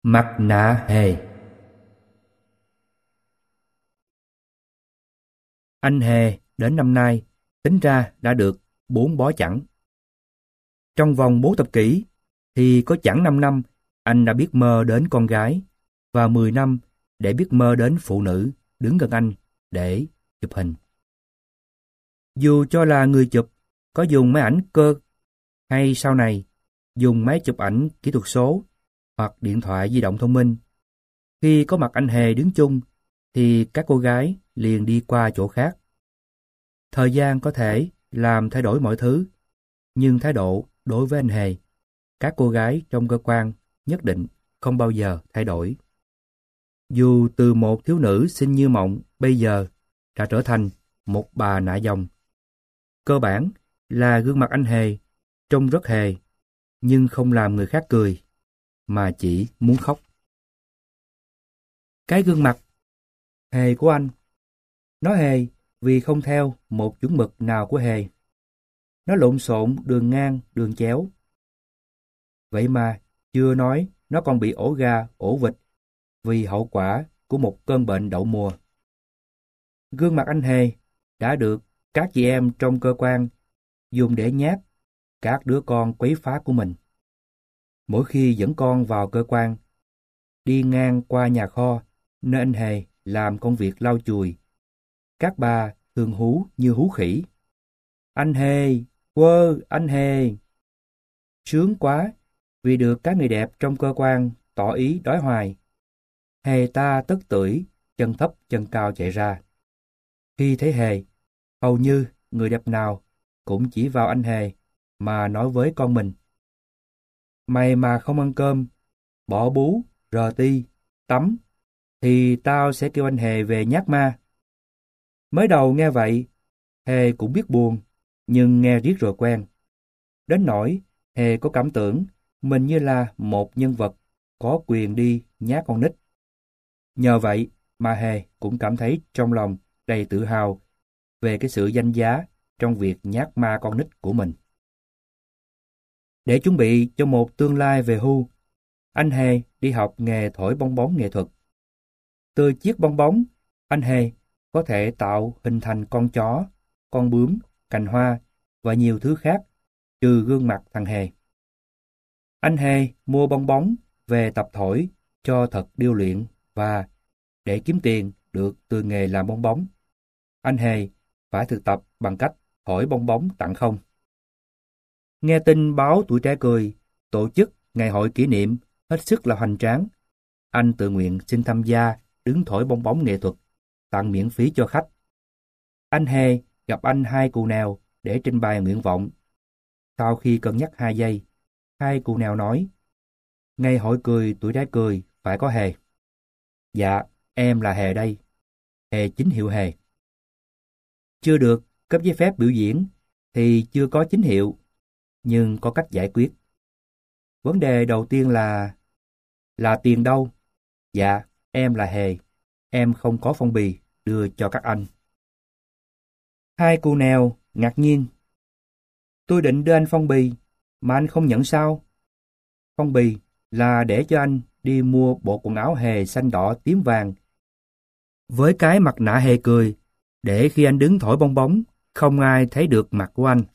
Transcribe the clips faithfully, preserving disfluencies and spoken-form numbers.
Mặt nạ hề. Anh Hề đến năm nay tính ra đã được bốn bó chẵn. Trong vòng bốn thập kỷ thì có chẵn năm năm anh đã biết mơ đến con gái và mười năm để biết mơ đến phụ nữ đứng gần anh để chụp hình. Dù cho là người chụp có dùng máy ảnh cơ hay sau này dùng máy chụp ảnh kỹ thuật số hoặc điện thoại di động thông minh, khi có mặt anh Hề đứng chung thì các cô gái liền đi qua chỗ khác. Thời gian có thể làm thay đổi mọi thứ, nhưng thái độ đối với anh Hề, các cô gái trong cơ quan nhất định không bao giờ thay đổi. Dù từ một thiếu nữ xinh như mộng bây giờ đã trở thành một bà nạ dòng. Cơ bản là gương mặt anh Hề trông rất hề, nhưng không làm người khác cười, mà chỉ muốn khóc. Cái gương mặt hề của anh, nó hề vì không theo một chuẩn mực nào của hề. Nó lộn xộn đường ngang, đường chéo. Vậy mà chưa nói nó còn bị ổ gà, ổ vịt vì hậu quả của một cơn bệnh đậu mùa. Gương mặt anh Hề đã được các chị em trong cơ quan dùng để nhát các đứa con quấy phá của mình. Mỗi khi dẫn con vào cơ quan, đi ngang qua nhà kho nơi anh Hề làm công việc lau chùi, các bà thường hú như hú khỉ. Anh Hề, quơ, anh Hề. Sướng quá vì được các người đẹp trong cơ quan tỏ ý đói hoài. Hề ta tức tưởi, chân thấp chân cao chạy ra. Khi thấy Hề, hầu như người đẹp nào cũng chỉ vào anh Hề mà nói với con mình. Mày mà không ăn cơm, bỏ bú, rờ ti, tắm, thì tao sẽ kêu anh Hề về nhát ma. Mới đầu nghe vậy, Hề cũng biết buồn, nhưng nghe riết rồi quen. Đến nỗi Hề có cảm tưởng mình như là một nhân vật có quyền đi nhát con nít. Nhờ vậy mà Hề cũng cảm thấy trong lòng đầy tự hào về cái sự danh giá trong việc nhát ma con nít của mình. Để chuẩn bị cho một tương lai về hưu, anh Hề đi học nghề thổi bong bóng nghệ thuật. Từ chiếc bong bóng, anh Hề có thể tạo hình thành con chó, con bướm, cành hoa và nhiều thứ khác trừ gương mặt thằng Hề. Anh Hề mua bong bóng về tập thổi cho thật điêu luyện và để kiếm tiền được từ nghề làm bong bóng, anh Hề phải thực tập bằng cách thổi bong bóng tặng không. Nghe tin báo Tuổi Trẻ Cười tổ chức ngày hội kỷ niệm hết sức là hoành tráng, anh tự nguyện xin tham gia đứng thổi bong bóng nghệ thuật, tặng miễn phí cho khách. Anh Hề gặp anh Hai Cù Nèo để trình bày nguyện vọng. Sau khi cân nhắc hai giây, Hai Cù Nèo nói, ngày hội cười Tuổi Trẻ Cười phải có Hề. Dạ, em là Hề đây. Hề chính hiệu Hề. Chưa được cấp giấy phép biểu diễn thì chưa có chính hiệu, nhưng có cách giải quyết. Vấn đề đầu tiên là... Là tiền đâu? Dạ, em là Hề. Em không có phong bì đưa cho các anh. Hai Cù Nèo ngạc nhiên. Tôi định đưa anh phong bì, mà anh không nhận sao? Phong bì là để cho anh đi mua bộ quần áo Hề xanh đỏ tím vàng với cái mặt nạ Hề cười, để khi anh đứng thổi bong bóng, không ai thấy được mặt của anh.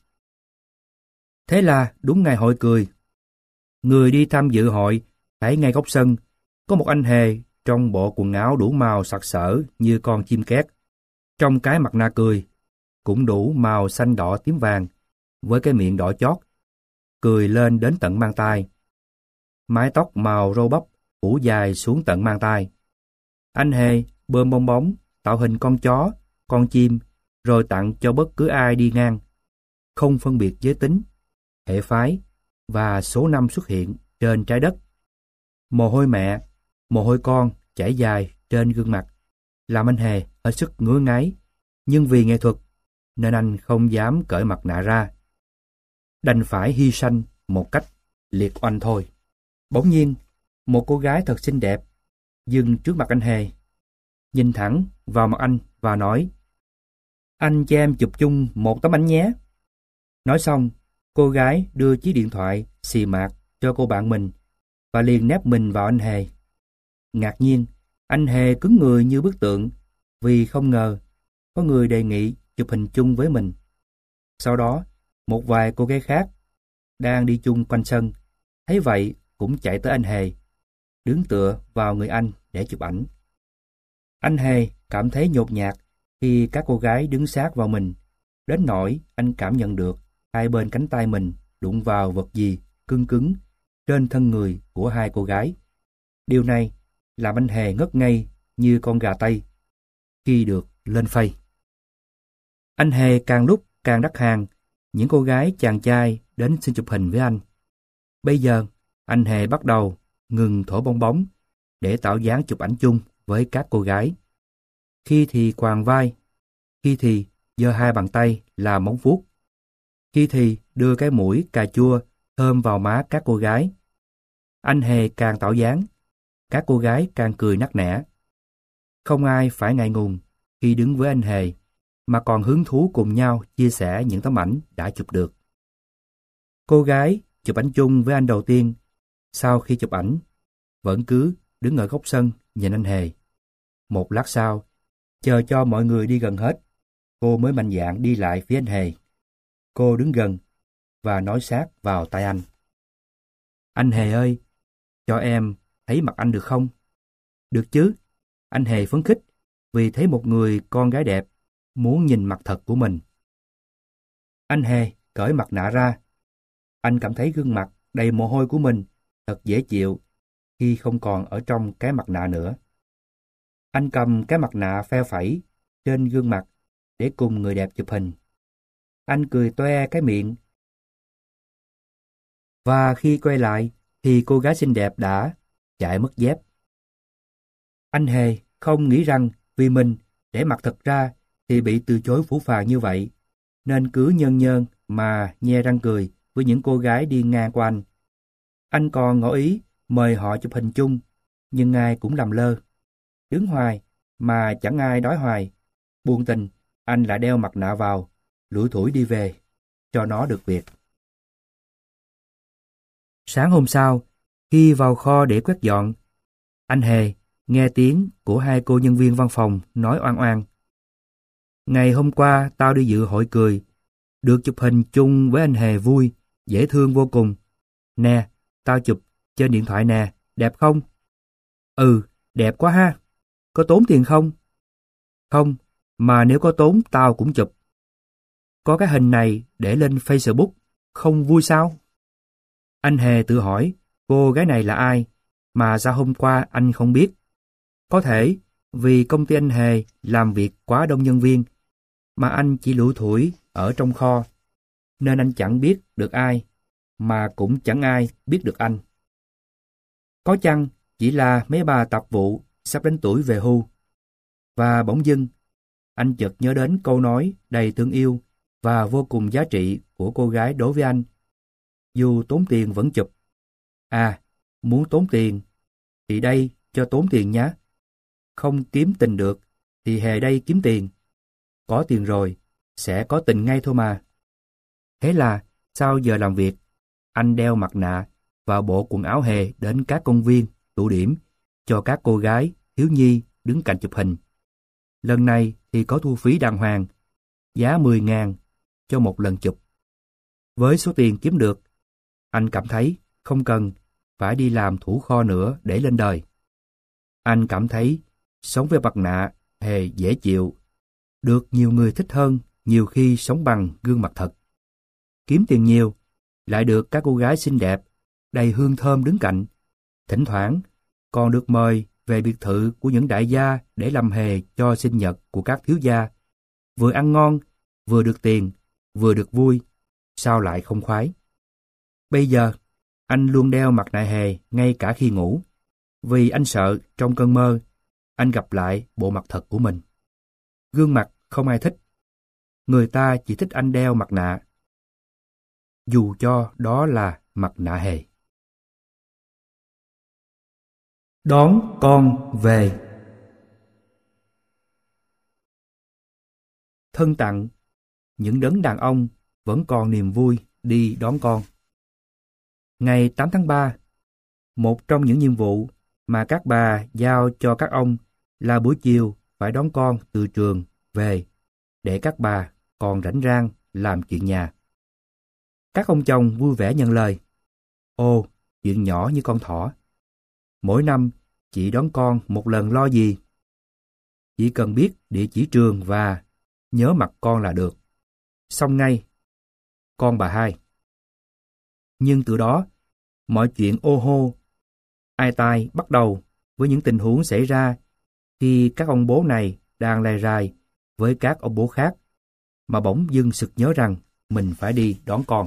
Thế là đúng ngày hội cười. Người đi tham dự hội thấy ngay góc sân có một anh Hề trong bộ quần áo đủ màu sặc sỡ như con chim két, trong cái mặt nạ cười cũng đủ màu xanh đỏ tím vàng, với cái miệng đỏ chót, cười lên đến tận mang tai. Mái tóc màu râu bắp phủ dài xuống tận mang tai. Anh Hề bơm bong bóng tạo hình con chó, con chim, rồi tặng cho bất cứ ai đi ngang, không phân biệt giới tính, hệ phái và số năm xuất hiện trên trái đất. Mồ hôi mẹ, mồ hôi con chảy dài trên gương mặt, làm anh Hề hết sức ngứa ngáy, nhưng vì nghệ thuật nên anh không dám cởi mặt nạ ra. Đành phải hy sanh một cách liệt oanh thôi. Bỗng nhiên, một cô gái thật xinh đẹp dừng trước mặt anh Hề, nhìn thẳng vào mặt anh và nói, anh cho em chụp chung một tấm ảnh nhé. Nói xong, cô gái đưa chiếc điện thoại xì mạt cho cô bạn mình và liền nép mình vào anh Hề Ngạc nhiên, anh Hề cứng người như bức tượng vì không ngờ có người đề nghị chụp hình chung với mình. Sau đó, một vài cô gái khác đang đi chung quanh sân, thấy vậy cũng chạy tới anh Hề, đứng tựa vào người anh để chụp ảnh. Anh Hề cảm thấy nhột nhạt khi các cô gái đứng sát vào mình, đến nỗi anh cảm nhận được hai bên cánh tay mình đụng vào vật gì cứng cứng trên thân người của hai cô gái. Điều này làm anh Hề ngất ngây như con gà Tây khi được lên phây. Anh Hề càng lúc càng đắc hàng những cô gái chàng trai đến xin chụp hình với anh. Bây giờ, anh Hề bắt đầu ngừng thổi bong bóng để tạo dáng chụp ảnh chung với các cô gái. Khi thì quàng vai, khi thì giơ hai bàn tay làm móng vuốt, khi thì đưa cái mũi cà chua thơm vào má các cô gái. Anh Hề càng tạo dáng, các cô gái càng cười nắc nẻ. Không ai phải ngại ngùng khi đứng với anh Hề, mà còn hứng thú cùng nhau chia sẻ những tấm ảnh đã chụp được. Cô gái chụp ảnh chung với anh đầu tiên, sau khi chụp ảnh, vẫn cứ đứng ở góc sân nhìn anh Hề. Một lát sau, chờ cho mọi người đi gần hết, cô mới mạnh dạn đi lại phía anh Hề. Cô đứng gần và nói sát vào tai anh. Anh Hề ơi, cho em thấy mặt anh được không? Được chứ, anh Hề phấn khích vì thấy một người con gái đẹp muốn nhìn mặt thật của mình. Anh Hề cởi mặt nạ ra. Anh cảm thấy gương mặt đầy mồ hôi của mình thật dễ chịu khi không còn ở trong cái mặt nạ nữa. Anh cầm cái mặt nạ phe phẩy trên gương mặt để cùng người đẹp chụp hình. Anh cười toe cái miệng. Và khi quay lại thì cô gái xinh đẹp đã chạy mất dép. Anh Hề không nghĩ rằng vì mình để mặt thật ra thì bị từ chối phũ phàng như vậy, nên cứ nhơn nhơn mà nhe răng cười với những cô gái đi ngang qua anh. Anh còn ngỏ ý mời họ chụp hình chung, nhưng ai cũng làm lơ. Đứng hoài mà chẳng ai đói hoài. Buồn tình, anh lại đeo mặt nạ vào, lủi thủi đi về, cho nó được việc. Sáng hôm sau, khi vào kho để quét dọn, anh Hề nghe tiếng của hai cô nhân viên văn phòng nói oan oan. Ngày hôm qua tao đi dự hội cười, được chụp hình chung với anh Hề vui, dễ thương vô cùng. Nè, tao chụp trên điện thoại nè, đẹp không? Ừ, đẹp quá ha. Có tốn tiền không? Không, mà nếu có tốn tao cũng chụp. Có cái hình này để lên Facebook, không vui sao? Anh Hề tự hỏi cô gái này là ai, mà sao hôm qua anh không biết. Có thể vì công ty anh Hề làm việc quá đông nhân viên, mà anh chỉ lủi thủi ở trong kho, nên anh chẳng biết được ai, mà cũng chẳng ai biết được anh. Có chăng chỉ là mấy bà tạp vụ sắp đến tuổi về hưu. Và bỗng dưng, anh chợt nhớ đến câu nói đầy thương yêu và vô cùng giá trị của cô gái đối với anh. Dù tốn tiền vẫn chụp. À, muốn tốn tiền, thì đây cho tốn tiền nhé. Không kiếm tình được, thì Hề đây kiếm tiền. Có tiền rồi, sẽ có tình ngay thôi mà. Thế là, sau giờ làm việc, anh đeo mặt nạ và bộ quần áo Hề đến các công viên, tụ điểm, cho các cô gái, thiếu nhi đứng cạnh chụp hình. Lần này thì có thu phí đàng hoàng, giá mười ngàn cho một lần chụp. Với số tiền kiếm được, anh cảm thấy không cần phải đi làm thủ kho nữa để lên đời. Anh cảm thấy sống với mặt nạ Hề dễ chịu, được nhiều người thích hơn nhiều khi sống bằng gương mặt thật. Kiếm tiền nhiều, lại được các cô gái xinh đẹp, đầy hương thơm đứng cạnh. Thỉnh thoảng còn được mời về biệt thự của những đại gia để làm Hề cho sinh nhật của các thiếu gia. Vừa ăn ngon, vừa được tiền, vừa được vui, sao lại không khoái. Bây giờ, anh luôn đeo mặt nạ Hề ngay cả khi ngủ, vì anh sợ trong cơn mơ, anh gặp lại bộ mặt thật của mình. Gương mặt không ai thích, người ta chỉ thích anh đeo mặt nạ, dù cho đó là mặt nạ Hề. Đón con về. Thân tặng, những đấng đàn ông vẫn còn niềm vui đi đón con. Ngày tám tháng ba, một trong những nhiệm vụ mà các bà giao cho các ông là buổi chiều phải đón con từ trường về để các bà còn rảnh rang làm chuyện nhà. Các ông chồng vui vẻ nhận lời. Ồ, chuyện nhỏ như con thỏ. Mỗi năm chị đón con một lần lo gì? Chỉ cần biết địa chỉ trường và nhớ mặt con là được. Xong ngay. Con bà hai. Nhưng từ đó, mọi chuyện ô hô, ai tai bắt đầu với những tình huống xảy ra khi các ông bố này đang lai rai với các ông bố khác, mà bỗng dưng sực nhớ rằng mình phải đi đón con.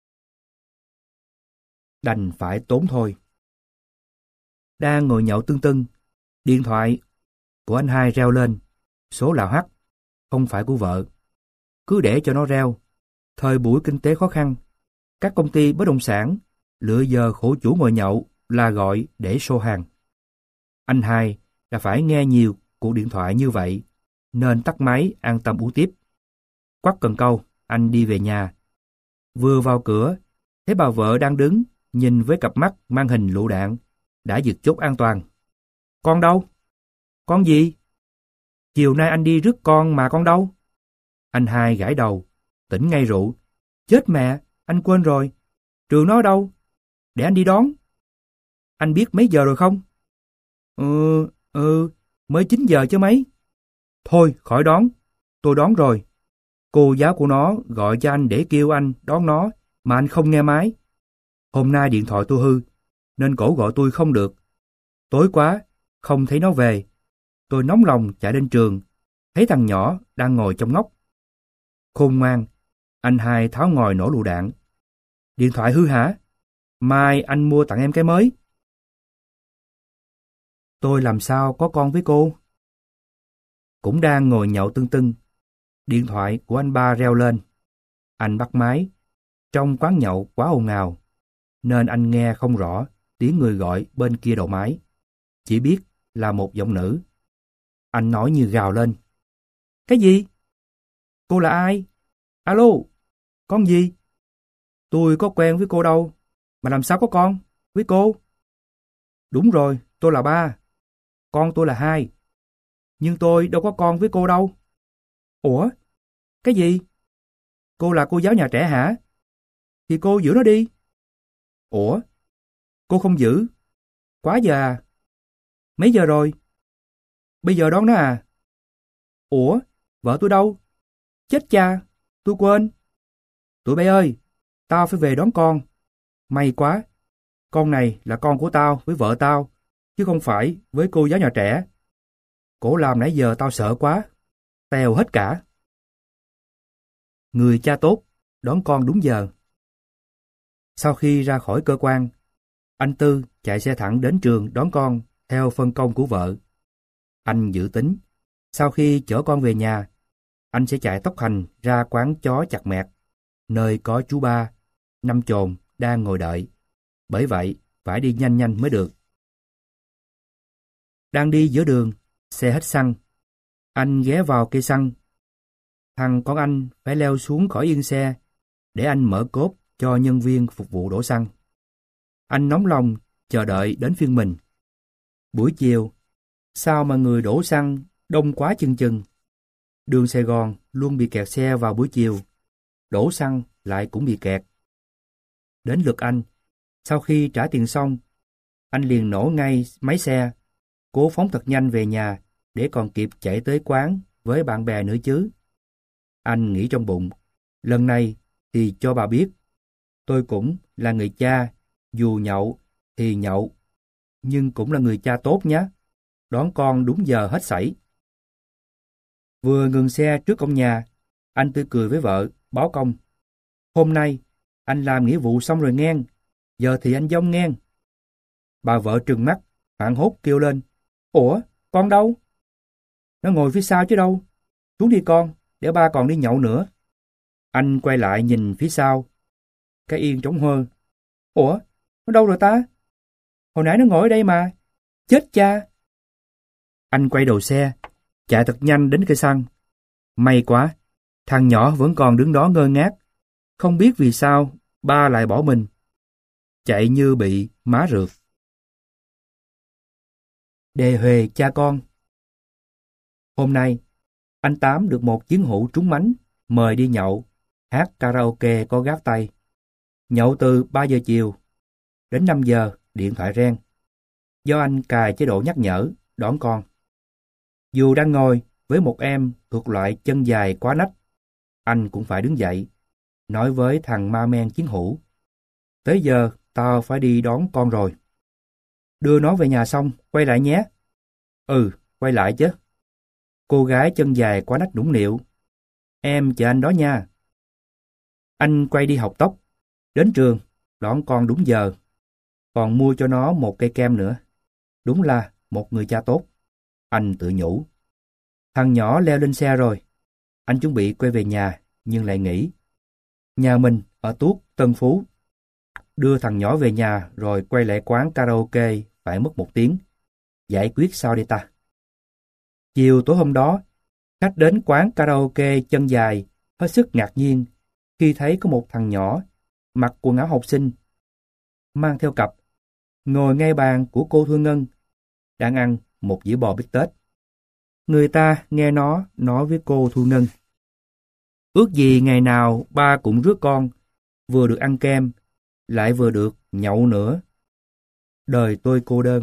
Đành phải tốn thôi. Đang ngồi nhậu tưng tưng, điện thoại của anh hai reo lên, số là H, không phải của vợ. Cứ để cho nó reo. Thời buổi kinh tế khó khăn, các công ty bất động sản lựa giờ khổ chủ ngồi nhậu là gọi để show hàng. Anh hai đã phải nghe nhiều cuộc điện thoại như vậy, nên tắt máy an tâm uống tiếp. Quắt cần câu, anh đi về nhà. Vừa vào cửa, thấy bà vợ đang đứng, nhìn với cặp mắt mang hình lựu đạn, đã giật chốt an toàn. Con đâu? Con gì? Chiều nay anh đi rước con mà con đâu? Anh hai gãi đầu, tỉnh ngay rượu. Chết mẹ, anh quên rồi. Trường nó ở đâu? Để anh đi đón. Anh biết mấy giờ rồi không? Ừ, ừ, mới chín giờ chứ mấy. Thôi, khỏi đón. Tôi đón rồi. Cô giáo của nó gọi cho anh để kêu anh đón nó, mà anh không nghe máy. Hôm nay điện thoại tôi hư, nên cổ gọi tôi không được. Tối quá, không thấy nó về. Tôi nóng lòng chạy lên trường, thấy thằng nhỏ đang ngồi trong ngóc. Khôn ngoan, anh hai tháo ngòi nổ lựu đạn. Điện thoại hư hả? Mai anh mua tặng em cái mới. Tôi làm sao có con với cô? Cũng đang ngồi nhậu tưng tưng, điện thoại của anh ba reo lên. Anh bắt máy. Trong quán nhậu quá ồn ào, nên anh nghe không rõ tiếng người gọi bên kia đầu máy. Chỉ biết là một giọng nữ. Anh nói như gào lên. Cái gì? Cô là ai? Alo, con gì? Tôi có quen với cô đâu, mà làm sao có con với cô? Đúng rồi, tôi là ba. Con tôi là hai. Nhưng tôi đâu có con với cô đâu. Ủa? Cái gì? Cô là cô giáo nhà trẻ hả? Thì cô giữ nó đi. Ủa? Cô không giữ? Quá giờ à? Mấy giờ rồi? Bây giờ đón nó à? Ủa? Vợ tôi đâu? Chết cha, tôi quên. Tụi bay ơi, tao phải về đón con. May quá, con này là con của tao với vợ tao, chứ không phải với cô giáo nhà trẻ. Cổ làm nãy giờ tao sợ quá, tèo hết cả. Người cha tốt, đón con đúng giờ. Sau khi ra khỏi cơ quan, anh Tư chạy xe thẳng đến trường đón con theo phân công của vợ. Anh dự tính, sau khi chở con về nhà, anh sẽ chạy tốc hành ra quán chó chặt mẹt, nơi có chú ba, năm chồn đang ngồi đợi. Bởi vậy, phải đi nhanh nhanh mới được. Đang đi giữa đường, xe hết xăng. Anh ghé vào cây xăng. Thằng con anh phải leo xuống khỏi yên xe để anh mở cốp cho nhân viên phục vụ đổ xăng. Anh nóng lòng chờ đợi đến phiên mình. Buổi chiều, sao mà người đổ xăng đông quá chừng chừng. Đường Sài Gòn luôn bị kẹt xe vào buổi chiều, đổ xăng lại cũng bị kẹt. Đến lượt anh, sau khi trả tiền xong, anh liền nổ ngay máy xe, cố phóng thật nhanh về nhà để còn kịp chạy tới quán với bạn bè nữa chứ. Anh nghĩ trong bụng, lần này thì cho bà biết, tôi cũng là người cha, dù nhậu thì nhậu, nhưng cũng là người cha tốt nhé, đón con đúng giờ hết sảy. Vừa ngừng xe trước cổng nhà, anh tươi cười với vợ, báo công. Hôm nay, anh làm nghĩa vụ xong rồi ngang, giờ thì anh dông ngang. Bà vợ trừng mắt, hoảng hốt kêu lên. Ủa, con đâu? Nó ngồi phía sau chứ đâu. Xuống đi con, để ba còn đi nhậu nữa. Anh quay lại nhìn phía sau. Cái yên trống hơ. Ủa, nó đâu rồi ta? Hồi nãy nó ngồi ở đây mà. Chết cha. Anh quay đầu xe, chạy thật nhanh đến cây xăng. May quá, thằng nhỏ vẫn còn đứng đó ngơ ngác. Không biết vì sao ba lại bỏ mình. Chạy như bị má rượt. Đề huề cha con. Hôm nay, anh Tám được một chiến hữu trúng mánh, mời đi nhậu, hát karaoke có gác tay. Nhậu từ ba giờ chiều, đến năm giờ điện thoại reng. Do anh cài chế độ nhắc nhở, đón con. Dù đang ngồi với một em thuộc loại chân dài quá nách, anh cũng phải đứng dậy, nói với thằng ma men chiến hữu. Tới giờ, tao phải đi đón con rồi. Đưa nó về nhà xong, quay lại nhé. Ừ, quay lại chứ. Cô gái chân dài quá nách nũng nịu. Em chờ anh đó nha. Anh quay đi học tóc. Đến trường, đón con đúng giờ. Còn mua cho nó một cây kem nữa. Đúng là một người cha tốt. Anh tự nhủ. Thằng nhỏ leo lên xe rồi. Anh chuẩn bị quay về nhà, nhưng lại nghĩ. Nhà mình ở Tuốt, Tân Phú. Đưa thằng nhỏ về nhà rồi quay lại quán karaoke phải mất một tiếng. Giải quyết sao đây ta? Chiều tối hôm đó, khách đến quán karaoke chân dài, hết sức ngạc nhiên khi thấy có một thằng nhỏ mặc quần áo học sinh, mang theo cặp, ngồi ngay bàn của cô Thu Ngân, đang ăn một dĩa bò bít tết. Người ta nghe nó nói với cô Thu Ngân. Ước gì ngày nào ba cũng rước con, vừa được ăn kem, lại vừa được nhậu nữa. Đời tôi cô đơn.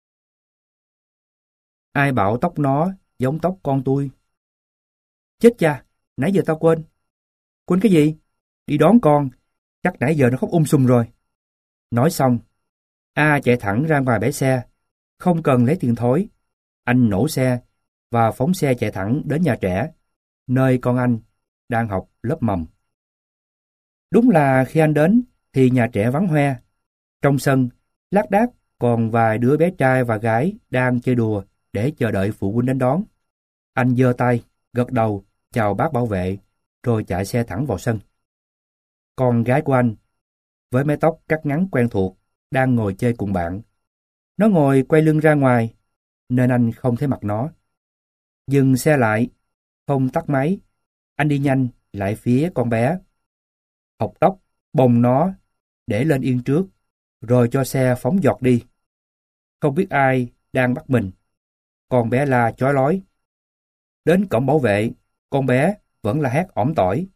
Ai bảo tóc nó giống tóc con tôi? Chết cha, nãy giờ tao quên. Quên cái gì? Đi đón con, chắc nãy giờ nó khóc um sùm rồi. Nói xong, A chạy thẳng ra ngoài bãi xe, không cần lấy tiền thối. Anh nổ xe và phóng xe chạy thẳng đến nhà trẻ, nơi con anh đang học lớp mầm. Đúng là khi anh đến thì nhà trẻ vắng hoe. Trong sân, lác đác còn vài đứa bé trai và gái đang chơi đùa để chờ đợi phụ huynh đến đón. Anh giơ tay, gật đầu, chào bác bảo vệ, rồi chạy xe thẳng vào sân. Con gái của anh, với mái tóc cắt ngắn quen thuộc, đang ngồi chơi cùng bạn. Nó ngồi quay lưng ra ngoài, nên anh không thấy mặt nó. Dừng xe lại, không tắt máy, anh đi nhanh lại phía con bé. Học tóc, bồng nó, để lên yên trước, rồi cho xe phóng giọt đi. Không biết ai đang bắt mình. Con bé la chói lói. Đến cổng bảo vệ, con bé vẫn là hét ỏm tỏi.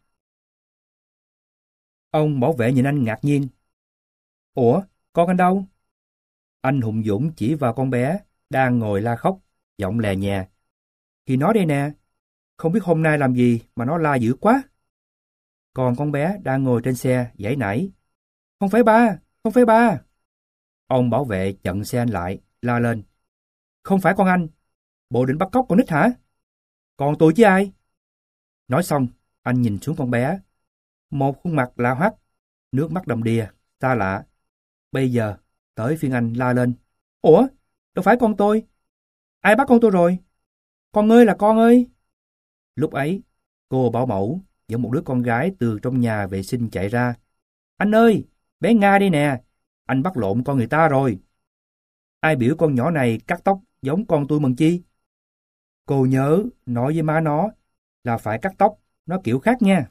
Ông bảo vệ nhìn anh ngạc nhiên. Ủa, con anh đâu? Anh hùng dũng chỉ vào con bé đang ngồi la khóc, giọng lè nhè. Thì nó đây nè, không biết hôm nay làm gì mà nó la dữ quá. Còn con bé đang ngồi trên xe giãy nảy. Không phải ba, không phải ba. Ông bảo vệ chặn xe anh lại, la lên. Không phải con anh, bộ định bắt cóc con nít hả? Còn tôi chứ ai? Nói xong, anh nhìn xuống con bé. Một khuôn mặt lạ hoắc, nước mắt đầm đìa, xa lạ. Bây giờ, tới phiên anh la lên. Ủa, đâu phải con tôi. Ai bắt con tôi rồi? Con ơi là con ơi. Lúc ấy, cô bảo mẫu dẫn một đứa con gái từ trong nhà vệ sinh chạy ra. Anh ơi, bé Nga đây nè, anh bắt lộn con người ta rồi. Ai biểu con nhỏ này cắt tóc giống con tôi mần chi? Cô nhớ nói với má nó là phải cắt tóc, nó kiểu khác nha.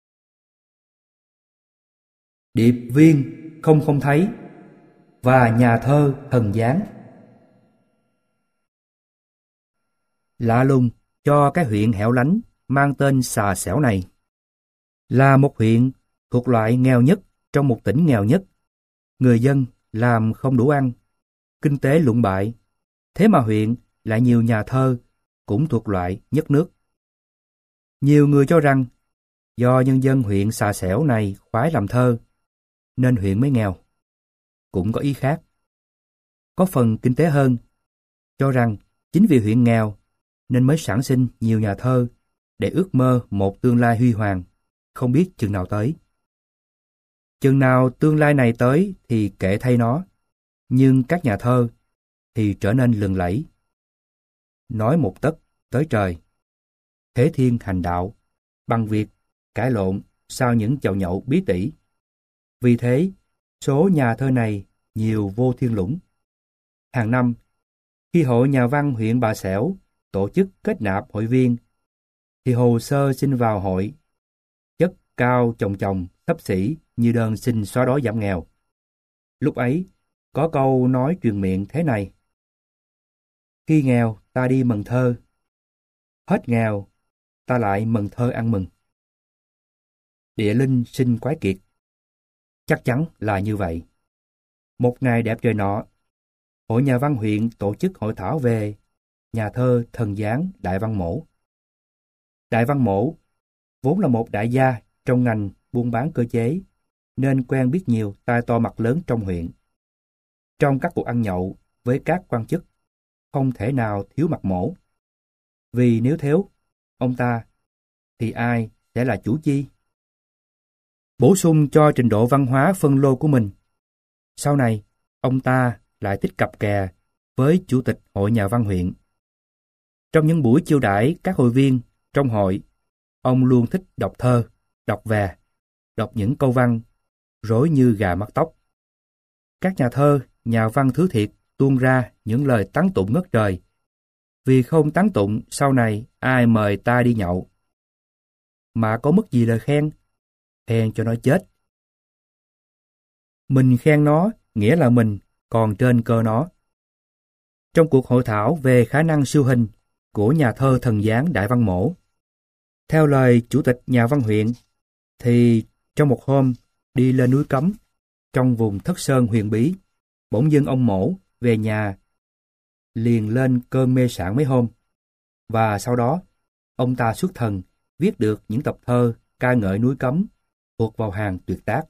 Điệp viên không không thấy và nhà thơ thần giáng. Lạ lùng cho cái huyện hẻo lánh mang tên Xà Xẻo này. Là một huyện thuộc loại nghèo nhất trong một tỉnh nghèo nhất. Người dân làm không đủ ăn, kinh tế lụng bại. Thế mà huyện lại nhiều nhà thơ cũng thuộc loại nhất nước. Nhiều người cho rằng do nhân dân huyện Xà Xẻo này khoái làm thơ, nên huyện mới nghèo. Cũng có ý khác. Có phần kinh tế hơn, cho rằng chính vì huyện nghèo nên mới sản sinh nhiều nhà thơ để ước mơ một tương lai huy hoàng, không biết chừng nào tới. Chừng nào tương lai này tới thì kệ thay nó, nhưng các nhà thơ thì trở nên lừng lẫy. Nói một tấc tới trời, thế thiên hành đạo, bằng việc cãi lộn sau những chầu nhậu bí tỉ. Vì thế, số nhà thơ này nhiều vô thiên lũng. Hàng năm, khi Hội Nhà văn huyện Bà Xẻo tổ chức kết nạp hội viên, thì hồ sơ xin vào hội chất cao chồng chồng xấp xỉ như đơn xin xóa đói giảm nghèo. Lúc ấy, có câu nói truyền miệng thế này. Khi nghèo, ta đi mần thơ. Hết nghèo, ta lại mần thơ ăn mừng. Địa linh sinh quái kiệt. Chắc chắn là như vậy. Một ngày đẹp trời nọ, Hội Nhà văn huyện tổ chức hội thảo về nhà thơ thần gián Đại Văn Mỗ. Đại Văn Mỗ vốn là một đại gia trong ngành buôn bán cơ chế, nên quen biết nhiều tai to mặt lớn trong huyện. Trong các cuộc ăn nhậu với các quan chức, không thể nào thiếu mặt Mỗ. Vì nếu thiếu ông ta, thì ai sẽ là chủ chi? Bổ sung cho trình độ văn hóa phân lô của mình, sau này ông ta lại thích cặp kè với chủ tịch Hội Nhà văn huyện. Trong những buổi chiêu đãi các hội viên trong hội, ông luôn thích đọc thơ, đọc về, đọc những câu văn rối như gà mắc tóc. Các nhà thơ, nhà văn thứ thiệt tuôn ra những lời tán tụng ngất trời. Vì không tán tụng, sau này ai mời ta đi nhậu? Mà có mất gì lời khen? Khen cho nó chết. Mình khen nó, nghĩa là mình còn trên cơ nó. Trong cuộc hội thảo về khả năng siêu hình của nhà thơ thần gián Đại Văn Mỗ, theo lời chủ tịch nhà văn huyện, thì trong một hôm đi lên núi Cấm, trong vùng Thất Sơn huyền bí, bỗng dưng ông Mỗ về nhà liền lên cơn mê sảng mấy hôm, và sau đó ông ta xuất thần viết được những tập thơ ca ngợi núi Cấm thuộc vào hàng tuyệt tác.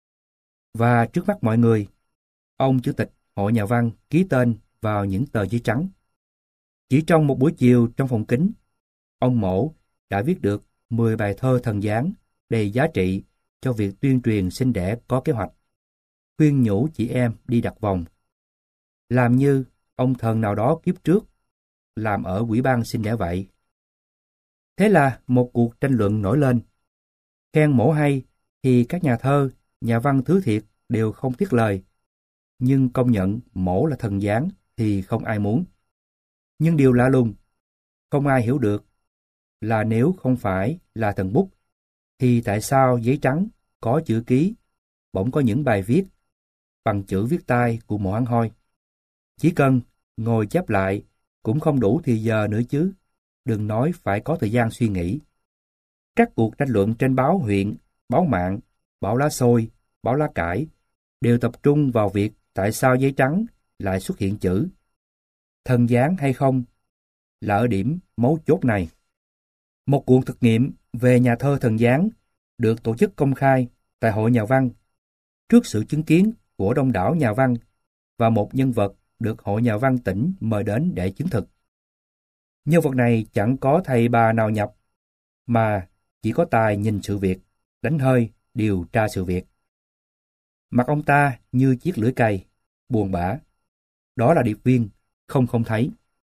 Và trước mắt mọi người, ông chủ tịch Hội Nhà văn ký tên vào những tờ giấy trắng. Chỉ trong một buổi chiều trong phòng kính, ông Mỗ đã viết được mười bài thơ thần gián đầy giá trị cho việc tuyên truyền sinh đẻ có kế hoạch, khuyên nhủ chị em đi đặt vòng, làm như ông thần nào đó kiếp trước làm ở ủy ban sinh đẻ vậy. Thế là một cuộc tranh luận nổi lên. Khen Mỗ hay thì các nhà thơ, nhà văn thứ thiệt đều không tiếc lời, nhưng công nhận Mỗ là thần gián thì không ai muốn. Nhưng điều lạ lùng, không ai hiểu được là nếu không phải là thần bút, thì tại sao giấy trắng có chữ ký bỗng có những bài viết bằng chữ viết tay của Mộ Hăng Hoi? Chỉ cần ngồi chép lại cũng không đủ thì giờ nữa chứ, đừng nói phải có thời gian suy nghĩ. Các cuộc tranh luận trên báo huyện, báo mạng, báo lá xôi, báo lá cải đều tập trung vào việc tại sao giấy trắng lại xuất hiện chữ thần gián hay không, là ở điểm mấu chốt này. Một cuộc thực nghiệm về nhà thơ thần gián được tổ chức công khai tại Hội Nhà văn trước sự chứng kiến của đông đảo nhà văn và một nhân vật được Hội Nhà văn tỉnh mời đến để chứng thực. Nhân vật này chẳng có thầy bà nào nhập, mà chỉ có tài nhìn sự việc, đánh hơi điều tra sự việc. Mặt ông ta như chiếc lưỡi cày, buồn bã. Đó là điệp viên không không thấy.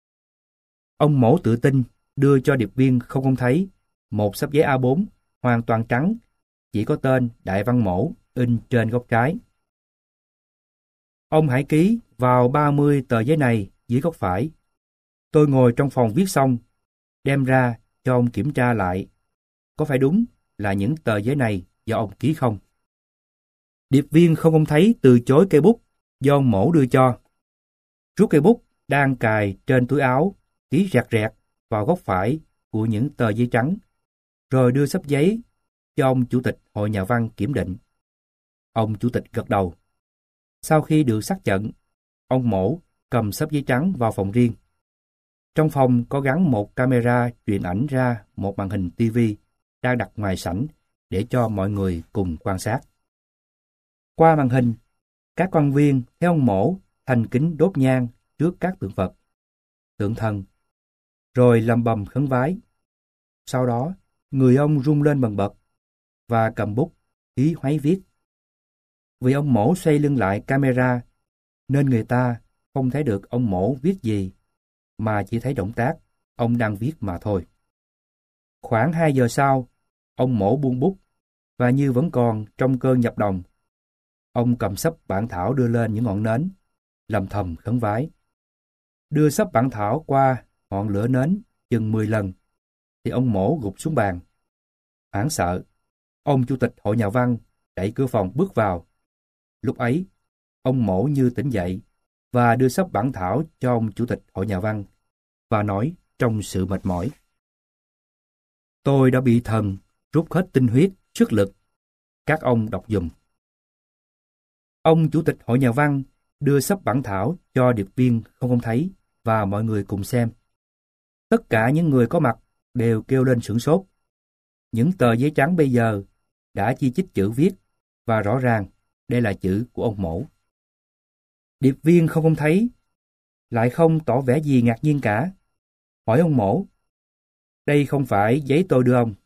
Ông Mỗ tự tin đưa cho điệp viên không không thấy một xấp giấy A bốn hoàn toàn trắng, chỉ có tên Đại Văn Mỗ in trên góc trái. Ông hãy ký vào ba mươi tờ giấy này dưới góc phải. Tôi ngồi trong phòng viết xong, đem ra cho ông kiểm tra lại, có phải đúng là những tờ giấy này do ông ký không? Điệp viên không không thấy từ chối cây bút do ông Mỗ đưa cho. Rút cây bút đang cài trên túi áo, ký rẹt rẹt vào góc phải của những tờ giấy trắng, rồi đưa xấp giấy cho ông chủ tịch Hội Nhà văn kiểm định. Ông chủ tịch gật đầu. Sau khi được xác nhận, ông Mỗ cầm xấp giấy trắng vào phòng riêng. Trong phòng có gắn một camera truyền ảnh ra một màn hình ti vi đang đặt ngoài sảnh để cho mọi người cùng quan sát. Qua màn hình, các quan viên thấy ông Mỗ thành kính đốt nhang trước các tượng Phật, tượng thần, rồi lầm bầm khấn vái. Sau đó, người ông rung lên bần bật và cầm bút hí hoáy viết. Vì ông Mỗ xoay lưng lại camera, nên người ta không thấy được ông Mỗ viết gì, mà chỉ thấy động tác ông đang viết mà thôi. Khoảng hai giờ sau, ông Mỗ buông bút, và như vẫn còn trong cơn nhập đồng, ông cầm xấp bản thảo đưa lên những ngọn nến, lầm thầm khấn vái. Đưa xấp bản thảo qua ngọn lửa nến chừng mười lần, thì ông Mỗ gục xuống bàn. Hoảng sợ, ông chủ tịch Hội Nhà văn đẩy cửa phòng bước vào. Lúc ấy, ông Mỗ như tỉnh dậy, và đưa xấp bản thảo cho ông chủ tịch hội nhà văn và nói trong sự mệt mỏi: Tôi đã bị thần rút hết tinh huyết, sức lực. Các ông đọc giùm. Ông chủ tịch hội nhà văn đưa xấp bản thảo cho điệp viên không không thấy và mọi người cùng xem. Tất cả những người có mặt đều kêu lên sửng sốt. Những tờ giấy trắng bây giờ đã chi chít chữ viết và rõ ràng đây là chữ của ông Mổ. Điệp viên không không thấy lại không tỏ vẻ gì ngạc nhiên cả. Hỏi ông Mổ: Đây không phải giấy tôi đưa ông.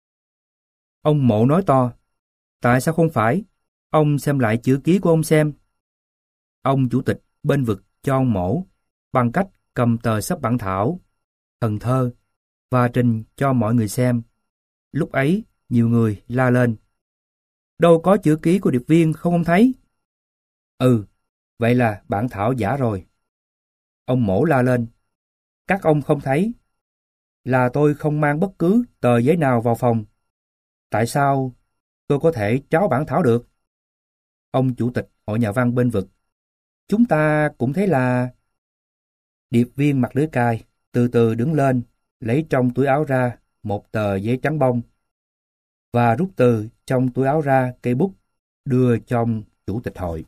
Ông Mổ nói to: Tại sao không phải? Ông xem lại chữ ký của ông xem. Ông chủ tịch bênh vực cho ông Mổ bằng cách cầm tờ xấp bản thảo Thần Thơ và trình cho mọi người xem. Lúc ấy nhiều người la lên: Đâu có chữ ký của điệp viên không không thấy. Ừ, vậy là bản thảo giả rồi. Ông Mổ la lên: Các ông không thấy là tôi không mang bất cứ tờ giấy nào vào phòng. Tại sao tôi có thể tráo bản thảo được? Ông chủ tịch hội nhà văn bênh vực: Chúng ta cũng thấy là... Điệp viên mặt lưới cài từ từ đứng lên, lấy trong túi áo ra một tờ giấy trắng bông và rút từ trong túi áo ra cây bút đưa cho ông chủ tịch hội.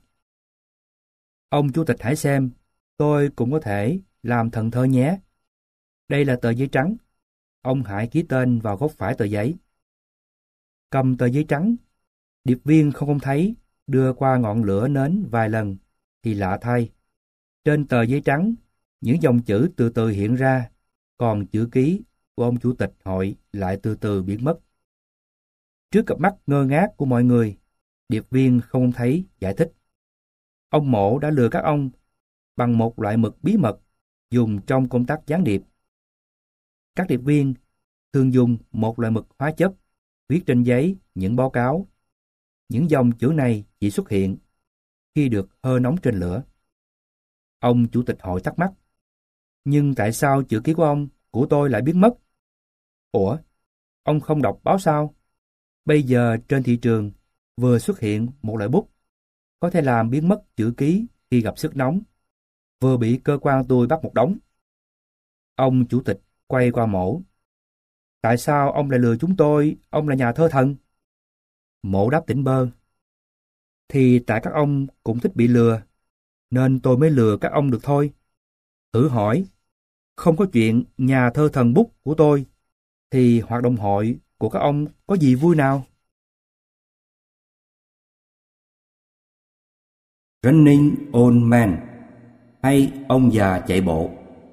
Ông chủ tịch hãy xem, tôi cũng có thể làm thần thơ nhé. Đây là tờ giấy trắng. Ông hãy ký tên vào góc phải tờ giấy. Cầm tờ giấy trắng, điệp viên không không thấy đưa qua ngọn lửa nến vài lần thì lạ thay. Trên tờ giấy trắng, những dòng chữ từ từ hiện ra, còn chữ ký của ông chủ tịch hội lại từ từ biến mất. Trước cặp mắt ngơ ngác của mọi người, điệp viên không thấy giải thích: Ông Mổ đã lừa các ông bằng một loại mực bí mật dùng trong công tác gián điệp. Các điệp viên thường dùng một loại mực hóa chất viết trên giấy những báo cáo. Những dòng chữ này chỉ xuất hiện khi được hơ nóng trên lửa. Ông chủ tịch hội thắc mắc: Nhưng tại sao chữ ký của ông, của tôi lại biến mất? Ủa, ông không đọc báo sao? Bây giờ trên thị trường vừa xuất hiện một loại bút có thể làm biến mất chữ ký khi gặp sức nóng, vừa bị cơ quan tôi bắt một đống. Ông chủ tịch quay qua Mổ: Tại sao ông lại lừa chúng tôi? Ông là nhà thơ thần. Mổ đáp tỉnh bơ: Thì tại các ông cũng thích bị lừa, nên tôi mới lừa các ông được thôi. Thử hỏi, không có chuyện nhà thơ thần bút của tôi, thì hoạt động hội của các ông có gì vui nào? Running Old Man, hay ông già chạy bộ.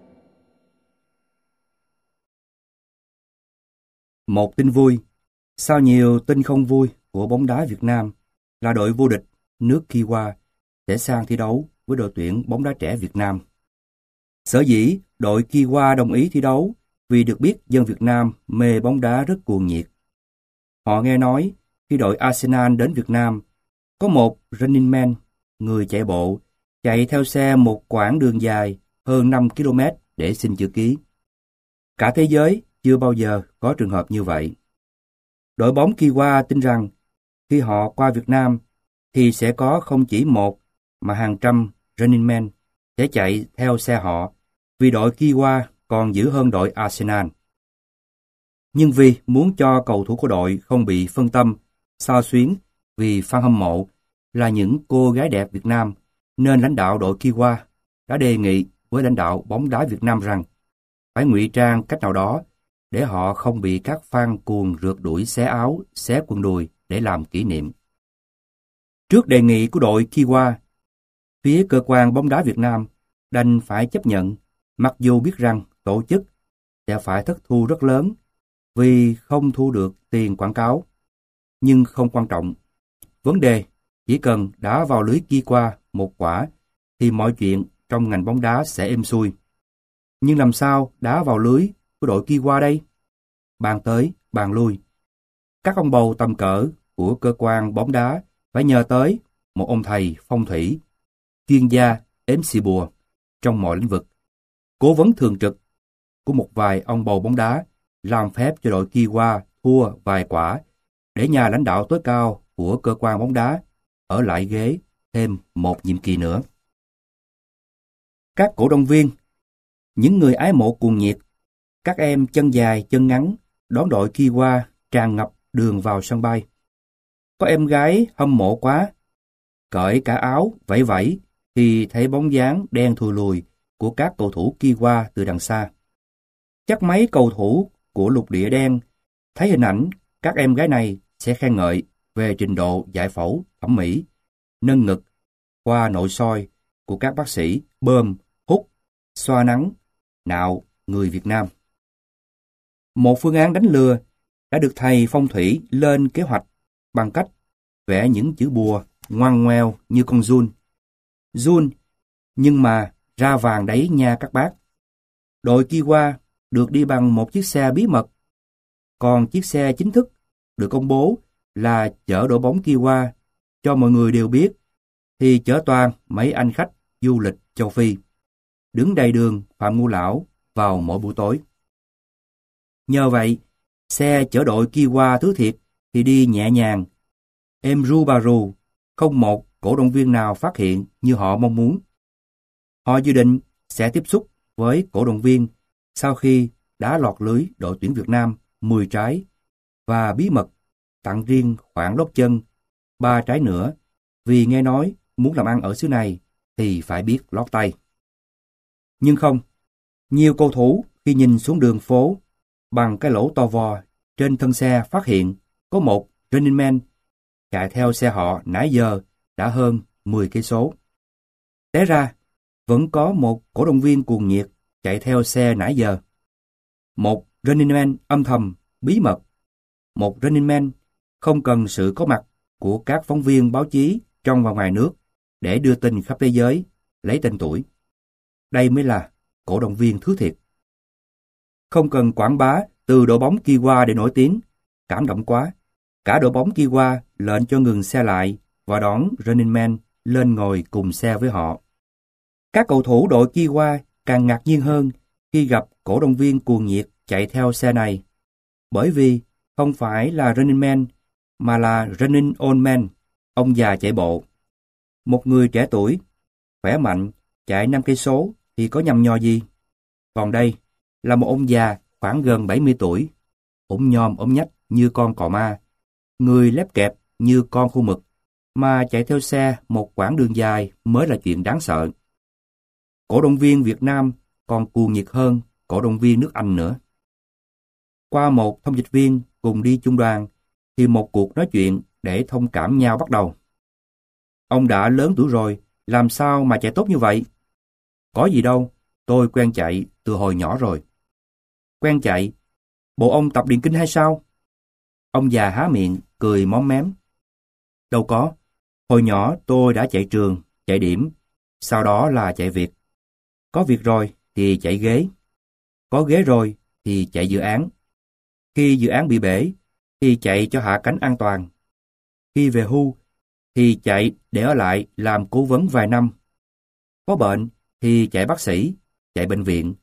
Một tin vui, sau nhiều tin không vui của bóng đá Việt Nam, là đội vô địch nước Kiwa sẽ sang thi đấu với đội tuyển bóng đá trẻ Việt Nam. Sở dĩ đội Kiwa đồng ý thi đấu vì được biết dân Việt Nam mê bóng đá rất cuồng nhiệt. Họ nghe nói khi đội Arsenal đến Việt Nam, có một running man, người chạy bộ, chạy theo xe một quãng đường dài hơn năm ki lô mét để xin chữ ký. Cả thế giới chưa bao giờ có trường hợp như vậy. Đội bóng Kiwa tin rằng khi họ qua Việt Nam thì sẽ có không chỉ một mà hàng trăm running man sẽ chạy theo xe họ, vì đội Kiwa còn dữ hơn đội Arsenal. Nhưng vì muốn cho cầu thủ của đội không bị phân tâm, xao xuyến vì fan hâm mộ là những cô gái đẹp Việt Nam, nên lãnh đạo đội Kiwa đã đề nghị với lãnh đạo bóng đá Việt Nam rằng phải ngụy trang cách nào đó để họ không bị các fan cuồng rượt đuổi xé áo, xé quần đùi để làm kỷ niệm. Trước đề nghị của đội Kiwa, phía cơ quan bóng đá Việt Nam đành phải chấp nhận, mặc dù biết rằng tổ chức sẽ phải thất thu rất lớn vì không thu được tiền quảng cáo. Nhưng không quan trọng. Vấn đề chỉ cần đá vào lưới Kiwa một quả thì mọi chuyện trong ngành bóng đá sẽ êm xuôi. Nhưng làm sao đá vào lưới của đội Kiwa đây? Bàn tới, bàn lui. Các ông bầu tầm cỡ của cơ quan bóng đá phải nhờ tới một ông thầy phong thủy, chuyên gia ếm xì bùa trong mọi lĩnh vực, cố vấn thường trực của một vài ông bầu bóng đá làm phép cho đội Kiwa thua vài quả để nhà lãnh đạo tối cao của cơ quan bóng đá ở lại ghế thêm một nhiệm kỳ nữa. các cổ động viên, những người ái mộ cuồng nhiệt, các em chân dài chân ngắn đón đội Kiowa tràn ngập đường vào sân bay. Có em gái hâm mộ quá, cởi cả áo vẫy vẫy thì thấy bóng dáng đen thùi lùi của các cầu thủ Kiowa từ đằng xa. Chắc mấy cầu thủ của lục địa đen thấy hình ảnh các em gái này sẽ khen ngợi về trình độ giải phẫu thẩm mỹ, nâng ngực, qua nội soi của các bác sĩ bơm, hút, xoa nắng, nạo người Việt Nam. Một phương án đánh lừa đã được thầy phong thủy lên kế hoạch bằng cách vẽ những chữ bùa ngoằn ngoèo như con giun. Giun, nhưng mà ra vàng đấy nha các bác. Đội Kiowa được đi bằng một chiếc xe bí mật, còn chiếc xe chính thức được công bố là chở đội bóng Kiowa cho mọi người đều biết, thì chở toàn mấy anh khách du lịch châu Phi, đứng đầy đường Phạm Ngũ Lão vào mỗi buổi tối. Nhờ vậy, xe chở đội Kiowa thứ thiệt thì đi nhẹ nhàng, êm ru bà ru, không một cổ động viên nào phát hiện như họ mong muốn. Họ dự định sẽ tiếp xúc với cổ động viên sau khi đã lọt lưới đội tuyển Việt Nam mười trái và bí mật tặng riêng khoảng lót chân ba trái nữa, vì nghe nói muốn làm ăn ở xứ này thì phải biết lót tay. Nhưng không, nhiều cầu thủ khi nhìn xuống đường phố bằng cái lỗ to vò trên thân xe phát hiện có một running man chạy theo xe họ nãy giờ đã hơn mười cây số. Té ra, vẫn có một cổ động viên cuồng nhiệt chạy theo xe nãy giờ. Một running man âm thầm, bí mật. Một running man không cần sự có mặt của các phóng viên báo chí trong và ngoài nước để đưa tin khắp thế giới, lấy tên tuổi. Đây mới là cổ động viên thứ thiệt. Không cần quảng bá từ đội bóng Kiowa để nổi tiếng, cảm động quá. Cả đội bóng Kiowa lệnh cho ngừng xe lại và đón running man lên ngồi cùng xe với họ. Các cầu thủ đội Kiowa càng ngạc nhiên hơn khi gặp cổ động viên cuồng nhiệt chạy theo xe này, bởi vì không phải là running man mà là running old man, ông già chạy bộ. Một người trẻ tuổi, khỏe mạnh, chạy năm cây số thì có nhầm nhò gì. Còn đây là một ông già khoảng gần bảy mươi tuổi, ốm nhom ốm nhách như con cò ma, người lép kẹp như con khô mực, mà chạy theo xe một quãng đường dài mới là chuyện đáng sợ. Cổ động viên Việt Nam còn cuồng nhiệt hơn cổ động viên nước Anh nữa. Qua một thông dịch viên cùng đi chung đoàn, thì một cuộc nói chuyện để thông cảm nhau bắt đầu. Ông đã lớn tuổi rồi, làm sao mà chạy tốt như vậy? Có gì đâu, tôi quen chạy từ hồi nhỏ rồi. Quen chạy? Bộ ông tập điền kinh hay sao? Ông già há miệng, cười móm mém. Đâu có, hồi nhỏ tôi đã chạy trường, chạy điểm, sau đó là chạy việc. Có việc rồi thì chạy ghế. Có ghế rồi thì chạy dự án. Khi dự án bị bể thì chạy cho hạ cánh an toàn. Khi về hưu thì chạy để ở lại làm cố vấn vài năm. Có bệnh thì chạy bác sĩ, chạy bệnh viện.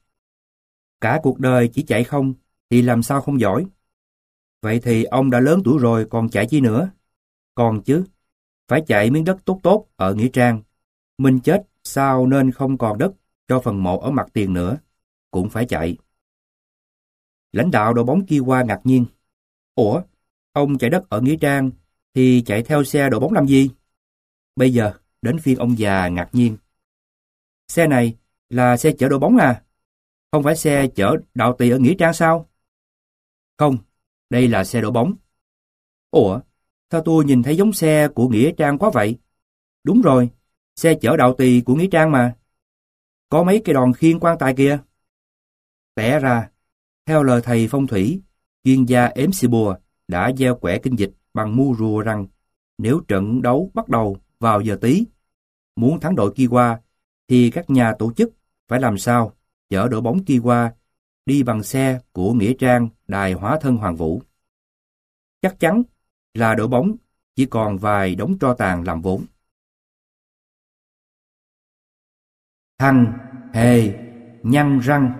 Cả cuộc đời chỉ chạy không thì làm sao không giỏi. Vậy thì ông đã lớn tuổi rồi còn chạy chi nữa? Còn chứ, phải chạy miếng đất tốt tốt ở Nghĩa Trang. Mình chết sao nên không còn đất cho phần mộ ở Mặt Tiền nữa. Cũng phải chạy. Lãnh đạo đội bóng Kiowa ngạc nhiên. Ủa, ông chạy đất ở Nghĩa Trang thì chạy theo xe đội bóng làm gì? Bây giờ đến phiên ông già ngạc nhiên. Xe này là xe chở đội bóng à? Không phải xe chở đạo tỳ ở Nghĩa Trang sao? Không, đây là xe đội bóng. Ủa, sao tôi nhìn thấy giống xe của Nghĩa Trang quá vậy? Đúng rồi, xe chở đạo tỳ của Nghĩa Trang mà. Có mấy cây đòn khiêng quan tài kìa. Té ra, theo lời thầy phong thủy, chuyên gia ếm xì bùa đã gieo quẻ kinh dịch bằng mu rùa rằng nếu trận đấu bắt đầu vào giờ tí, muốn thắng đội Kiowa thì các nhà tổ chức phải làm sao chở đội bóng Kiowa đi bằng xe của Nghĩa Trang Đài Hóa Thân Hoàng Vũ. Chắc chắn là đội bóng chỉ còn vài đống tro tàn làm vốn. Thằng Hề nhăn răng.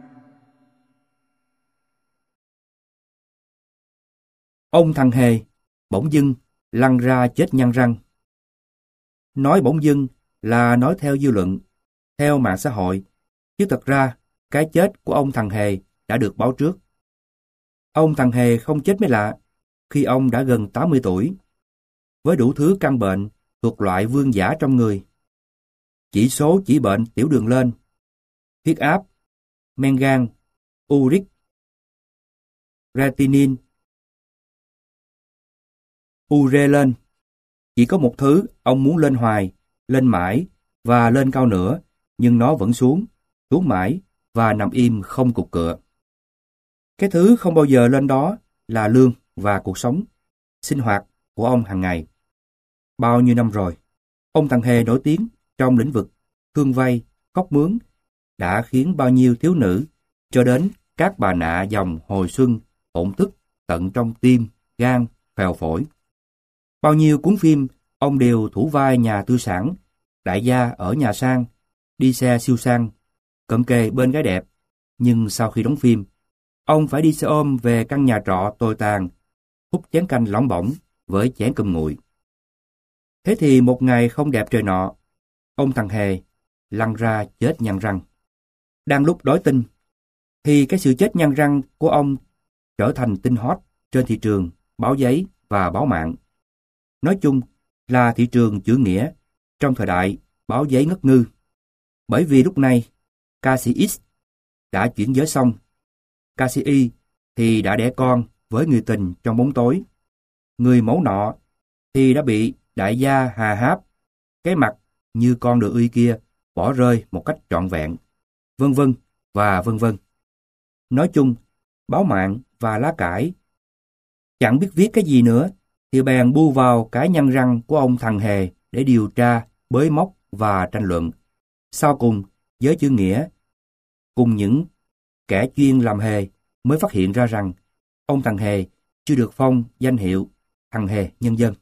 Ông thằng Hề bỗng dưng lăn ra chết nhăn răng. Nói bỗng dưng là nói theo dư luận, theo mạng xã hội, chứ thật ra cái chết của ông thằng Hề đã được báo trước. Ông thằng Hề không chết mới lạ, khi ông đã gần tám mươi tuổi, với đủ thứ căn bệnh thuộc loại vương giả trong người. Chỉ số chỉ bệnh tiểu đường lên, huyết áp, men gan, uric, creatinine, ure lên. Chỉ có một thứ ông muốn lên hoài, lên mãi và lên cao nữa, nhưng nó vẫn xuống, xuống mãi và nằm im không cục cựa. Cái thứ không bao giờ lên đó là lương và cuộc sống, sinh hoạt của ông hàng ngày. Bao nhiêu năm rồi, ông thằng Hề nổi tiếng trong lĩnh vực thương vay, khóc mướn, đã khiến bao nhiêu thiếu nữ, cho đến các bà nạ dòng hồi xuân, hỗn thức tận trong tim, gan, phèo phổi. Bao nhiêu cuốn phim, ông đều thủ vai nhà tư sản, đại gia ở nhà sang, đi xe siêu sang, cận kề bên gái đẹp. Nhưng sau khi đóng phim, ông phải đi xe ôm về căn nhà trọ tồi tàn, hút chén canh lỏng bỏng với chén cơm nguội. Thế thì một ngày không đẹp trời nọ, ông thằng Hề lăn ra chết nhăn răng. Đang lúc đói tinh, thì cái sự chết nhăn răng của ông trở thành tin hot trên thị trường báo giấy và báo mạng. Nói chung là thị trường chữ nghĩa trong thời đại báo giấy ngất ngư. Bởi vì lúc này, ca sĩ X đã chuyển giới xong, ca sĩ Y thì đã đẻ con với người tình trong bóng tối. Người mẫu nọ thì đã bị đại gia hà háp, cái mặt như con đựa uy kia bỏ rơi một cách trọn vẹn, vân vân và vân vân. Nói chung, báo mạng và lá cải chẳng biết viết cái gì nữa, thì bèn bu vào cái nhăn răng của ông thằng Hề để điều tra, bới móc và tranh luận. Sau cùng, giới chữ nghĩa cùng những kẻ chuyên làm hề mới phát hiện ra rằng ông thằng Hề chưa được phong danh hiệu thằng Hề nhân dân.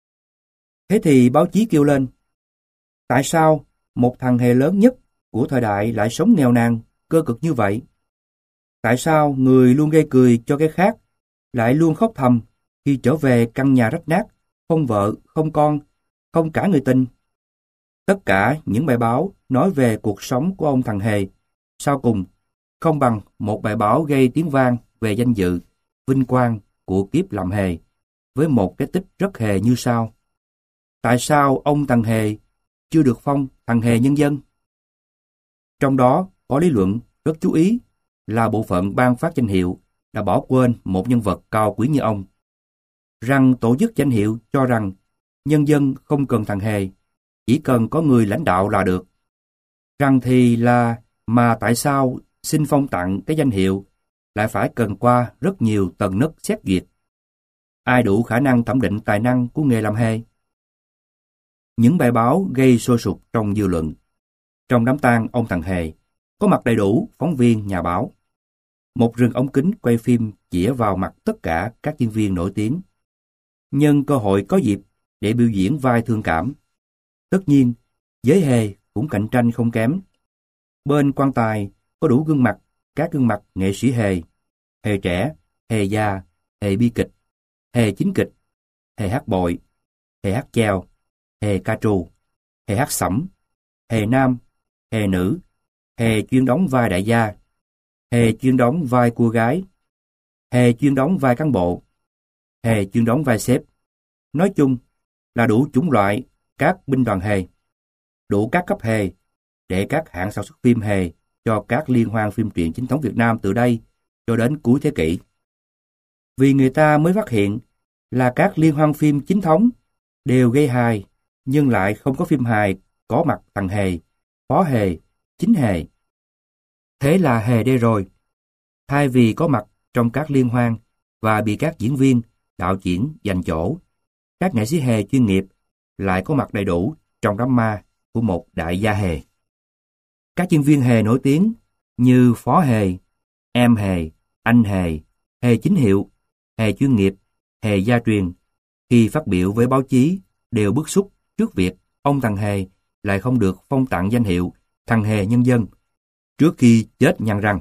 Thế thì báo chí kêu lên, tại sao một thằng Hề lớn nhất của thời đại lại sống nghèo nàn, cơ cực như vậy? Tại sao người luôn gây cười cho cái khác lại luôn khóc thầm khi trở về căn nhà rách nát, không vợ, không con, không cả người tình? Tất cả những bài báo nói về cuộc sống của ông thằng Hề, sau cùng không bằng một bài báo gây tiếng vang về danh dự, vinh quang của kiếp làm hề, với một cái tích rất hề như sau. Tại sao ông thằng Hề chưa được phong thằng Hề nhân dân? Trong đó có lý luận rất chú ý là bộ phận ban phát danh hiệu đã bỏ quên một nhân vật cao quý như ông. Rằng tổ chức danh hiệu cho rằng nhân dân không cần thằng Hề, chỉ cần có người lãnh đạo là được. Rằng thì là mà tại sao xin phong tặng cái danh hiệu lại phải cần qua rất nhiều tầng nấc xét duyệt? Ai đủ khả năng thẩm định tài năng của nghề làm hề? Những bài báo gây sôi sục trong dư luận. Trong đám tang ông thằng Hề, có mặt đầy đủ phóng viên, nhà báo. Một rừng ống kính quay phim chĩa vào mặt tất cả các diễn viên nổi tiếng. Nhân cơ hội có dịp để biểu diễn vai thương cảm. Tất nhiên, giới hề cũng cạnh tranh không kém. Bên quan tài có đủ gương mặt, các gương mặt nghệ sĩ hề, hề trẻ, hề già, hề bi kịch, hề chính kịch, hề hát bội, hề hát chèo, hề ca trù, hề hát sẩm, hề nam, hề nữ, hề chuyên đóng vai đại gia, hề chuyên đóng vai cua gái, hề chuyên đóng vai cán bộ, hề chuyên đóng vai sếp. Nói chung là đủ chủng loại các binh đoàn hề, đủ các cấp hề để các hãng sản xuất phim hề cho các liên hoan phim truyện chính thống Việt Nam từ đây cho đến cuối thế kỷ. Vì người ta mới phát hiện là các liên hoan phim chính thống đều gây hài, nhưng lại không có phim hài có mặt thằng Hề, phó hề, chính hề. Thế là hề đây rồi. Thay vì có mặt trong các liên hoan và bị các diễn viên, đạo diễn giành chỗ, các nghệ sĩ hề chuyên nghiệp lại có mặt đầy đủ trong đám ma của một đại gia hề. Các diễn viên hề nổi tiếng như phó hề, em hề, anh hề, hề chính hiệu, hề chuyên nghiệp, hề gia truyền, khi phát biểu với báo chí đều bức xúc trước việc ông thằng Hề lại không được phong tặng danh hiệu thằng Hề nhân dân trước khi chết nhăn răng.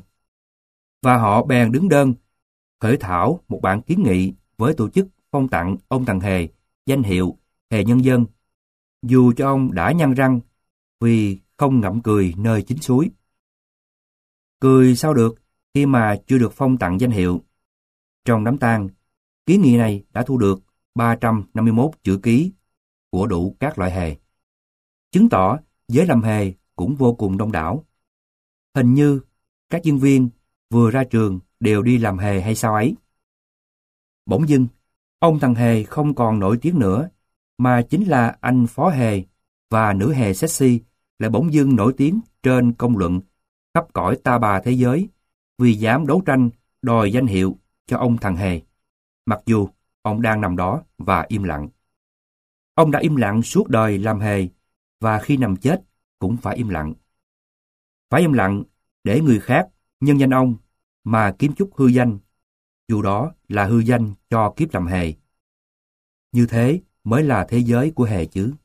Và họ bèn đứng đơn khởi thảo một bản kiến nghị với tổ chức phong tặng ông thằng Hề danh hiệu Hề nhân dân, dù cho ông đã nhăn răng, vì không ngậm cười nơi chính suối. Cười sao được khi mà chưa được phong tặng danh hiệu. Trong đám tang, kiến nghị này đã thu được ba trăm năm mươi mốt chữ ký của đủ các loại hề, chứng tỏ giới làm hề cũng vô cùng đông đảo. Hình như các diễn viên vừa ra trường đều đi làm hề hay sao ấy. Bỗng dưng, ông thằng hề không còn nổi tiếng nữa, mà chính là anh phó hề và nữ hề sexy lại bỗng dưng nổi tiếng trên công luận khắp cõi ta bà thế giới vì dám đấu tranh đòi danh hiệu cho ông thằng hề, mặc dù ông đang nằm đó và im lặng. Ông đã im lặng suốt đời làm hề, và khi nằm chết cũng phải im lặng. Phải im lặng để người khác nhân danh ông mà kiếm chút hư danh, dù đó là hư danh cho kiếp làm hề. Như thế mới là thế giới của hề chứ.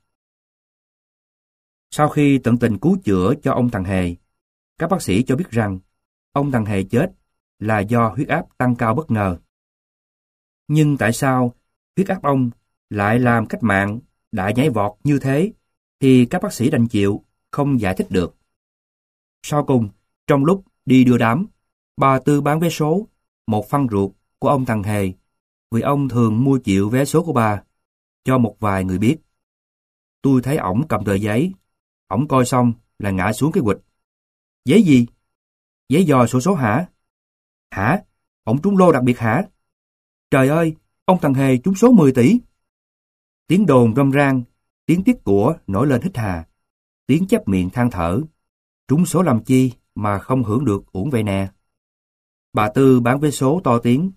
Sau khi tận tình cứu chữa cho ông thằng hề, các bác sĩ cho biết rằng ông thằng hề chết là do huyết áp tăng cao bất ngờ. Nhưng tại sao huyết áp ông lại làm cách mạng đại nhảy vọt như thế thì các bác sĩ đành chịu, không giải thích được. Sau cùng, trong lúc đi đưa đám, bà Tư bán vé số, một phân ruột của ông thằng hề, vì ông thường mua chịu vé số của bà, cho một vài người biết. Tôi thấy ổng cầm tờ giấy, ổng coi xong là ngã xuống cái quịch. Giấy gì? Giấy dò sổ số hả? Hả? Ổng trúng lô đặc biệt hả? Trời ơi, ông thằng hề trúng số mười tỷ. Tiếng đồn râm ran, tiếng tiếc của nổi lên hít hà, tiếng chép miệng than thở. Trúng số làm chi mà không hưởng được uổng vậy nè. Bà Tư bán vé số to tiếng.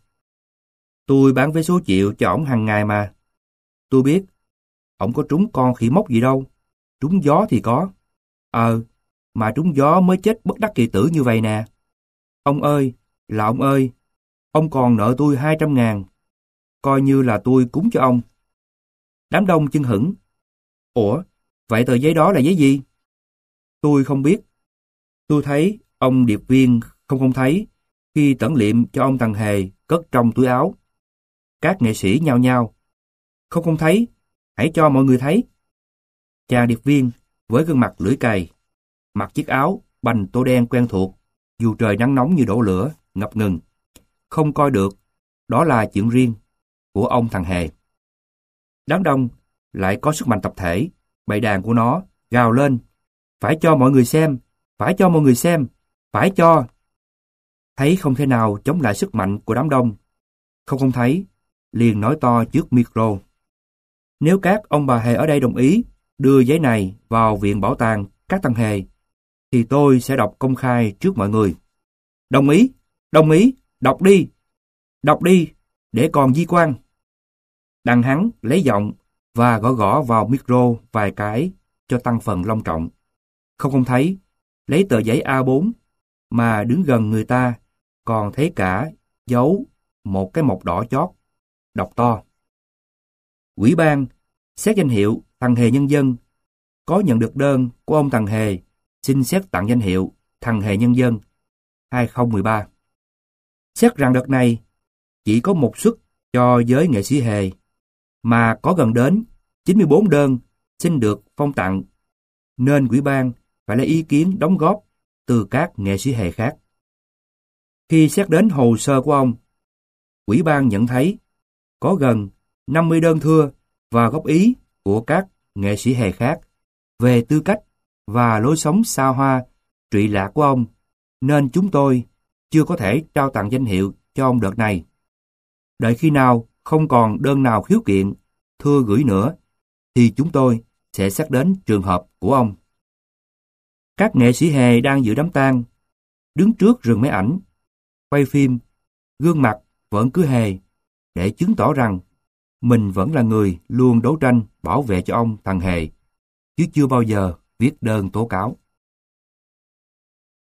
Tôi bán vé số chịu cho ổng hàng ngày mà. Tôi biết, ổng có trúng con khỉ mốc gì đâu. Trúng gió thì có. Ờ, mà trúng gió mới chết bất đắc kỳ tử như vậy nè. Ông ơi, là ông ơi, ông còn nợ tôi hai trăm ngàn. Coi như là tôi cúng cho ông. Đám đông chưng hửng. Ủa, vậy tờ giấy đó là giấy gì? Tôi không biết. Tôi thấy ông điệp viên không không thấy khi tẩn liệm cho ông thằng hề cất trong túi áo. Các nghệ sĩ nhao nhao. Không không thấy, hãy cho mọi người thấy. Chàng điệp viên với gương mặt lưỡi cày, mặc chiếc áo bành tô đen quen thuộc, dù trời nắng nóng như đổ lửa, ngập ngừng. Không coi được, đó là chuyện riêng của ông thằng hề. Đám đông lại có sức mạnh tập thể, bầy đàn của nó gào lên. Phải cho mọi người xem, phải cho mọi người xem, phải cho. Thấy không thể nào chống lại sức mạnh của đám đông. Không không thấy, liền nói to trước micro. Nếu các ông bà hề ở đây đồng ý đưa giấy này vào viện bảo tàng các thằng hề, thì tôi sẽ đọc công khai trước mọi người. Đồng ý, đồng ý, đọc đi, đọc đi, để còn di quan. Đằng hắn lấy giọng và gõ gõ vào micro vài cái cho tăng phần long trọng. Không không thấy, lấy tờ giấy A bốn mà đứng gần người ta còn thấy cả dấu một cái mộc đỏ chót, đọc to. Ủy ban xét danh hiệu thằng hề nhân dân có nhận được đơn của ông thằng hề xin xét tặng danh hiệu thằng hề nhân dân hai không một ba. Xét rằng đợt này chỉ có một suất cho giới nghệ sĩ hề, mà có gần đến chín mươi bốn đơn xin được phong tặng, nên ủy ban phải lấy ý kiến đóng góp từ các nghệ sĩ hề khác. Khi xét đến hồ sơ của ông, ủy ban nhận thấy có gần năm mươi đơn thưa và góp ý của các nghệ sĩ hề khác về tư cách và lối sống xa hoa, trụy lạc của ông, nên chúng tôi chưa có thể trao tặng danh hiệu cho ông đợt này. Đợi khi nào không còn đơn nào khiếu kiện, thưa gửi nữa, thì chúng tôi sẽ xét đến trường hợp của ông. Các nghệ sĩ hề đang dự đám tang, đứng trước rừng máy ảnh, quay phim, gương mặt vẫn cứ hề, để chứng tỏ rằng mình vẫn là người luôn đấu tranh bảo vệ cho ông thằng hề, chứ chưa bao giờ viết đơn tố cáo.